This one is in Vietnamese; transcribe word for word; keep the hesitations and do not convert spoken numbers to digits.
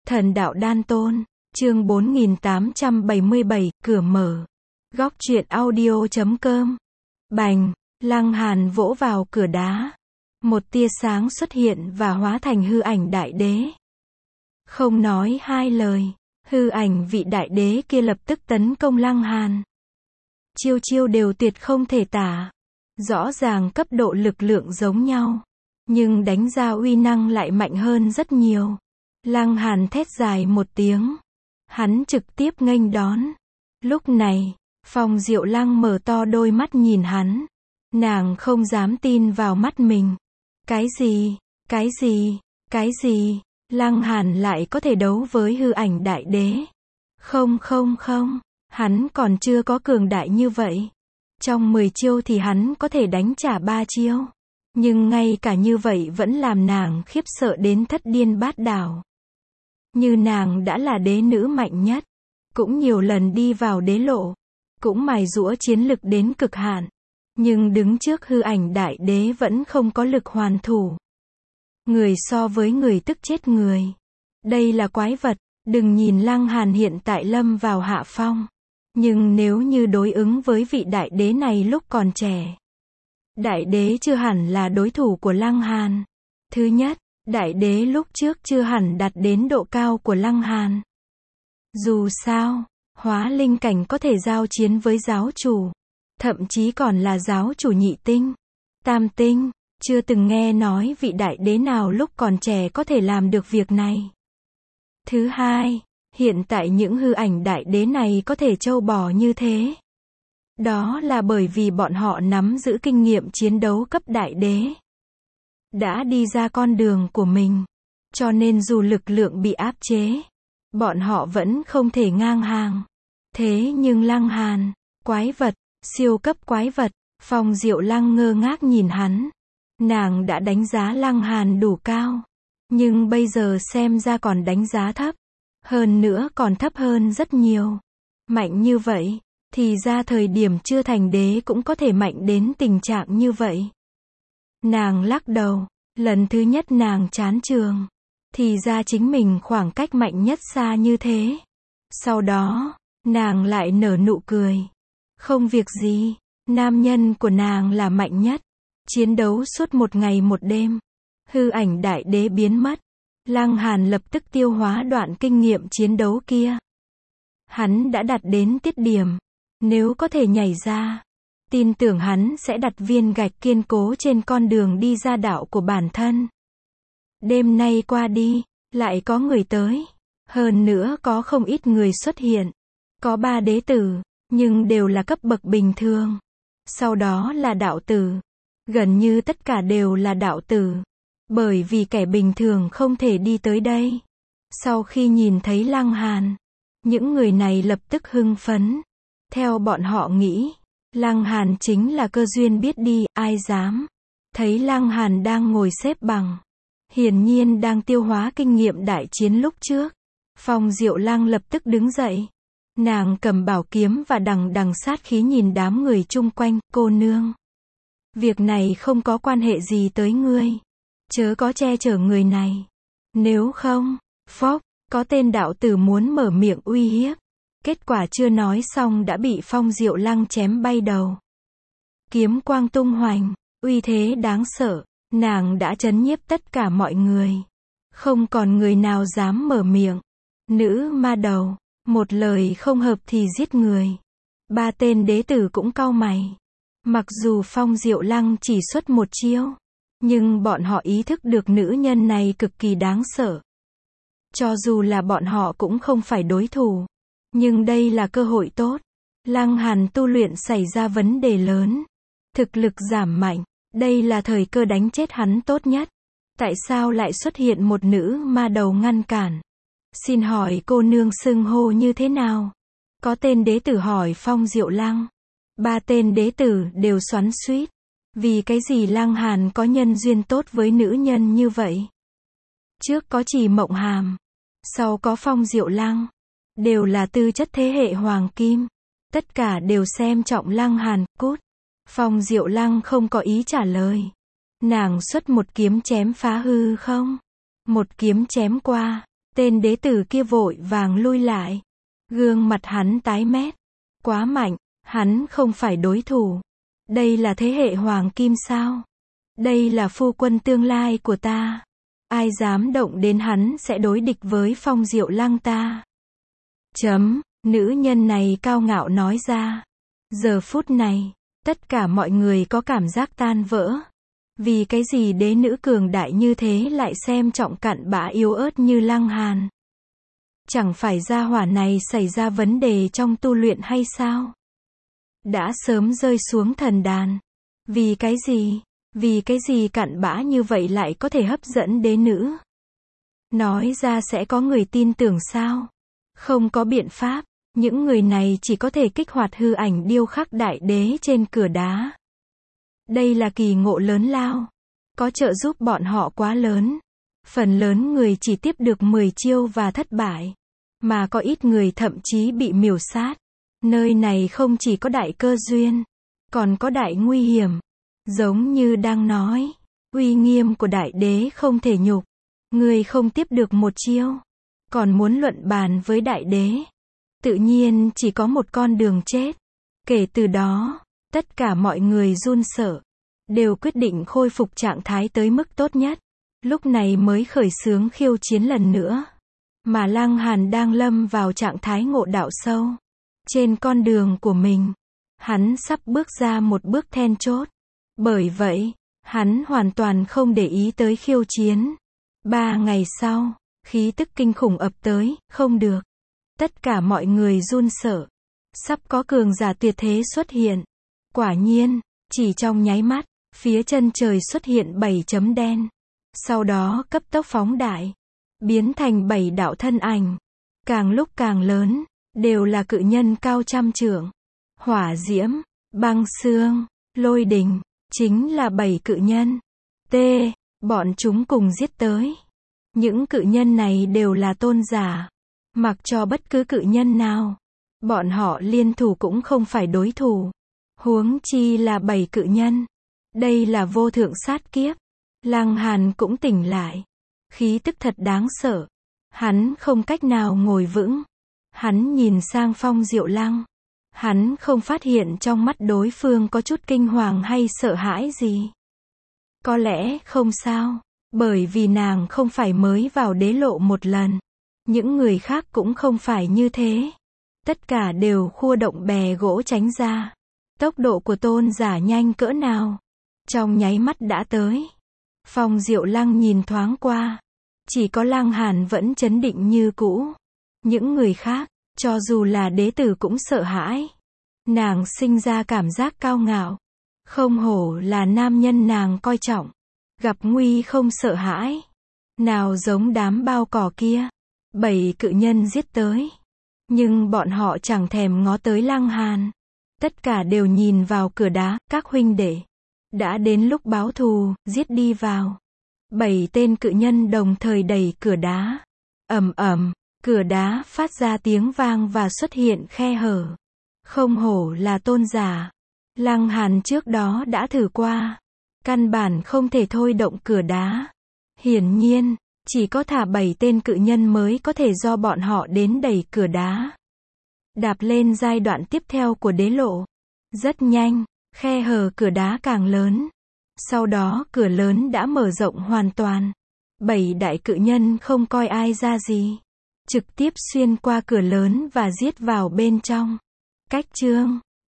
Thần đạo đan tôn, chương bốn nghìn tám trăm bảy mươi bảy, cửa mở. Góc truyện audio chấm com. Bành, Lăng Hàn vỗ vào cửa đá. Một tia sáng xuất hiện và hóa thành hư ảnh đại đế. Không nói hai lời, hư ảnh vị đại đế kia lập tức tấn công Lăng Hàn. Chiêu chiêu đều tuyệt không thể tả. Rõ ràng cấp độ lực lượng giống nhau, nhưng đánh ra uy năng lại mạnh hơn rất nhiều. Lăng Hàn thét dài một tiếng. Hắn trực tiếp nghênh đón. Lúc này, Phong Diệu Lăng mở to đôi mắt nhìn hắn. Nàng không dám tin vào mắt mình. Cái gì, cái gì, cái gì, Lăng Hàn lại có thể đấu với hư ảnh đại đế. Không không không, hắn còn chưa có cường đại như vậy. Trong mười chiêu thì hắn có thể đánh trả ba chiêu. Nhưng ngay cả như vậy vẫn làm nàng khiếp sợ đến thất điên bát đảo. Như nàng đã là đế nữ mạnh nhất, cũng nhiều lần đi vào đế lộ, cũng mài giũa chiến lực đến cực hạn, nhưng đứng trước hư ảnh đại đế vẫn không có lực hoàn thủ. Người so với người tức chết người. Đây là quái vật. Đừng nhìn Lăng Hàn hiện tại lâm vào hạ phong, nhưng nếu như đối ứng với vị đại đế này lúc còn trẻ, đại đế chưa hẳn là đối thủ của Lăng Hàn. Thứ nhất, đại đế lúc trước chưa hẳn đạt đến độ cao của Lăng Hàn. Dù sao, hóa linh cảnh có thể giao chiến với giáo chủ, thậm chí còn là giáo chủ nhị tinh, tam tinh, chưa từng nghe nói vị đại đế nào lúc còn trẻ có thể làm được việc này. Thứ hai, hiện tại những hư ảnh đại đế này có thể trâu bò như thế. Đó là bởi vì bọn họ nắm giữ kinh nghiệm chiến đấu cấp đại đế. Đã đi ra con đường của mình. Cho nên dù lực lượng bị áp chế, bọn họ vẫn không thể ngang hàng. Thế nhưng Lăng Hàn, quái vật, siêu cấp quái vật, Phong Diệu Lăng ngơ ngác nhìn hắn. Nàng đã đánh giá Lăng Hàn đủ cao, nhưng bây giờ xem ra còn đánh giá thấp. Hơn nữa còn thấp hơn rất nhiều. Mạnh như vậy, thì ra thời điểm chưa thành đế cũng có thể mạnh đến tình trạng như vậy. Nàng lắc đầu, lần thứ nhất nàng chán trường. Thì ra chính mình khoảng cách mạnh nhất xa như thế. Sau đó, nàng lại nở nụ cười. Không việc gì, nam nhân của nàng là mạnh nhất. Chiến đấu suốt một ngày một đêm. Hư ảnh đại đế biến mất. Lăng Hàn lập tức tiêu hóa đoạn kinh nghiệm chiến đấu kia. Hắn đã đạt đến tiết điểm. Nếu có thể nhảy ra, tin tưởng hắn sẽ đặt viên gạch kiên cố trên con đường đi ra đạo của bản thân. Đêm nay qua đi, lại có người tới. Hơn nữa có không ít người xuất hiện. Có ba đế tử, nhưng đều là cấp bậc bình thường. Sau đó là đạo tử. Gần như tất cả đều là đạo tử. Bởi vì kẻ bình thường không thể đi tới đây. Sau khi nhìn thấy Lăng Hàn, những người này lập tức hưng phấn. Theo bọn họ nghĩ, Lăng Hàn chính là cơ duyên biết đi, ai dám. Thấy Lăng Hàn đang ngồi xếp bằng, hiển nhiên đang tiêu hóa kinh nghiệm đại chiến lúc trước. Phong Diệu Lăng lập tức đứng dậy. Nàng cầm bảo kiếm và đằng đằng sát khí nhìn đám người chung quanh. Cô nương, việc này không có quan hệ gì tới ngươi. Chớ có che chở người này. Nếu không, phốc, có tên đạo tử muốn mở miệng uy hiếp. Kết quả chưa nói xong đã bị Phong Diệu Lăng chém bay đầu. Kiếm quang tung hoành, uy thế đáng sợ. Nàng đã trấn nhiếp tất cả mọi người. Không còn người nào dám mở miệng. Nữ ma đầu, một lời không hợp thì giết người. Ba tên đế tử cũng cau mày. Mặc dù Phong Diệu Lăng chỉ xuất một chiêu, nhưng bọn họ ý thức được nữ nhân này cực kỳ đáng sợ. Cho dù là bọn họ cũng không phải đối thủ. Nhưng đây là cơ hội tốt. Lăng Hàn tu luyện xảy ra vấn đề lớn. Thực lực giảm mạnh. Đây là thời cơ đánh chết hắn tốt nhất. Tại sao lại xuất hiện một nữ ma đầu ngăn cản? Xin hỏi cô nương xưng hô như thế nào? Có tên đế tử hỏi Phong Diệu Lăng. Ba tên đế tử đều xoắn xuýt. Vì cái gì Lăng Hàn có nhân duyên tốt với nữ nhân như vậy? Trước có Trì Mộng Hàm, sau có Phong Diệu Lăng. Đều là tư chất thế hệ hoàng kim. Tất cả đều xem trọng Lăng Hàn. Cút. Phong Diệu Lăng không có ý trả lời. Nàng xuất một kiếm chém phá hư không. Một kiếm chém qua. Tên đế tử kia vội vàng lui lại. Gương mặt hắn tái mét. Quá mạnh, hắn không phải đối thủ. Đây là thế hệ hoàng kim sao? Đây là phu quân tương lai của ta. Ai dám động đến hắn sẽ đối địch với Phong Diệu Lăng ta. Chấm, nữ nhân này cao ngạo nói ra. Giờ phút này, tất cả mọi người có cảm giác tan vỡ. Vì cái gì đế nữ cường đại như thế lại xem trọng cặn bã yếu ớt như Lăng Hàn? Chẳng phải gia hỏa này xảy ra vấn đề trong tu luyện hay sao? Đã sớm rơi xuống thần đàn. Vì cái gì? Vì cái gì cặn bã như vậy lại có thể hấp dẫn đế nữ? Nói ra sẽ có người tin tưởng sao? Không có biện pháp, những người này chỉ có thể kích hoạt hư ảnh điêu khắc đại đế trên cửa đá. Đây là kỳ ngộ lớn lao. Có trợ giúp bọn họ quá lớn. Phần lớn người chỉ tiếp được mười chiêu và thất bại. Mà có ít người thậm chí bị miểu sát. Nơi này không chỉ có đại cơ duyên, còn có đại nguy hiểm. Giống như đang nói, uy nghiêm của đại đế không thể nhục. Người không tiếp được một chiêu, còn muốn luận bàn với đại đế. Tự nhiên chỉ có một con đường chết. Kể từ đó, tất cả mọi người run sợ, đều quyết định khôi phục trạng thái tới mức tốt nhất. Lúc này mới khởi xướng khiêu chiến lần nữa. Mà Lăng Hàn đang lâm vào trạng thái ngộ đạo sâu. Trên con đường của mình, hắn sắp bước ra một bước then chốt. Bởi vậy, hắn hoàn toàn không để ý tới khiêu chiến. Ba ngày sau, khí tức kinh khủng ập tới, không được. Tất cả mọi người run sợ. Sắp có cường giả tuyệt thế xuất hiện. Quả nhiên, chỉ trong nháy mắt, phía chân trời xuất hiện bảy chấm đen. Sau đó cấp tốc phóng đại, biến thành bảy đạo thân ảnh. Càng lúc càng lớn, đều là cự nhân cao trăm trượng. Hỏa diễm, băng xương, lôi đình, chính là bảy cự nhân. T. Bọn chúng cùng giết tới. Những cự nhân này đều là tôn giả. Mặc cho bất cứ cự nhân nào, bọn họ liên thủ cũng không phải đối thủ. Huống chi là bảy cự nhân. Đây là vô thượng sát kiếp. Lăng Hàn cũng tỉnh lại. Khí tức thật đáng sợ. Hắn không cách nào ngồi vững. Hắn nhìn sang Phong Diệu Lăng. Hắn không phát hiện trong mắt đối phương có chút kinh hoàng hay sợ hãi gì. Có lẽ không sao. Bởi vì nàng không phải mới vào đế lộ một lần. Những người khác cũng không phải như thế. Tất cả đều khua động bè gỗ tránh ra. Tốc độ của tôn giả nhanh cỡ nào. Trong nháy mắt đã tới. Phong Diệu Lăng nhìn thoáng qua. Chỉ có Lăng Hàn vẫn chấn định như cũ. Những người khác, cho dù là đế tử cũng sợ hãi. Nàng sinh ra cảm giác cao ngạo. Không hổ là nam nhân nàng coi trọng. Gặp nguy không sợ hãi. Nào giống đám bao cỏ kia. Bảy cự nhân giết tới. Nhưng bọn họ chẳng thèm ngó tới Lăng Hàn. Tất cả đều nhìn vào cửa đá, các huynh đệ. Đã đến lúc báo thù, giết đi vào. Bảy tên cự nhân đồng thời đẩy cửa đá. Ầm ầm, cửa đá phát ra tiếng vang và xuất hiện khe hở. Không hổ là tôn giả. Lăng Hàn trước đó đã thử qua. Căn bản không thể thôi động cửa đá. Hiển nhiên, chỉ có thả bảy tên cự nhân mới có thể do bọn họ đến đẩy cửa đá. Đạp lên giai đoạn tiếp theo của đế lộ. Rất nhanh, khe hở cửa đá càng lớn. Sau đó cửa lớn đã mở rộng hoàn toàn. Bảy đại cự nhân không coi ai ra gì. Trực tiếp xuyên qua cửa lớn và giết vào bên trong. Cách chương